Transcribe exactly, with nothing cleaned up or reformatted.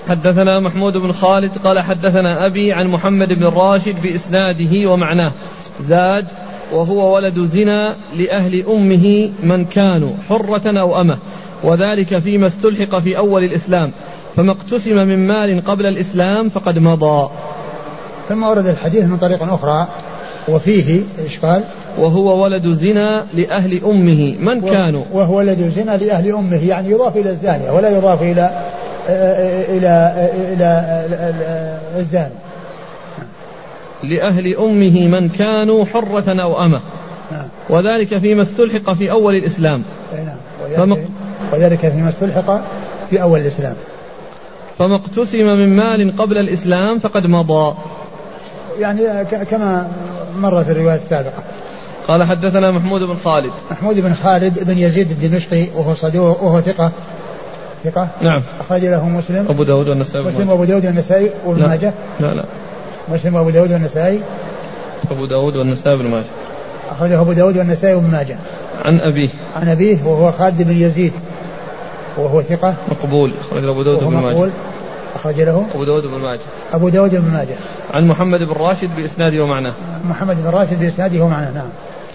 حدثنا محمود بن خالد قال حدثنا أبي عن محمد بن راشد بإسناده ومعناه زاد وهو ولد زنا لأهل أمه من كانوا حرة أو أمة وذلك فيما استلحق في أول الإسلام فما اقتسم من مال قبل الإسلام فقد مضى. ثم ورد الحديث من طريق أخرى وفيه إشكال وهو ولد زنا لأهل أمه من كانوا وهو ولد زنا لأهل أمه يعني يضاف إلى الزانية ولا يضاف إلى إلى إلى الزاني. لأهل أمه من كانوا حرة أو أمة وذلك فيما استلحق في أول الإسلام فمق... وذلك فيما استلحق في أول الإسلام فما اقتسم من مال قبل الإسلام فقد مضى يعني كما مر في الرواية السابقة. قال حدثنا محمود بن خالد محمود بن خالد بن يزيد الدمشقي وهو صدوق وهو ثقة ثقة نعم أخرج له مسلم أبو داود والنسائي مسلم وأبو داود والنسائي وابن ماجه لا لا مسلم وأبو داود والنسائي أبو داود والنسائي وابن ماجه أخرجه أبو داود والنسائي وابن ماجه عن أبيه عن أبيه وهو خالد بن يزيد وهو ثقة مقبول أخرج له أبو داود وابن ماجه أخرج له أبو داود وابن ماجه أبو داود وابن ماجه عن محمد بن راشد بإسناده ومعناه محمد بن راشد بإسناده ومعناه نعم.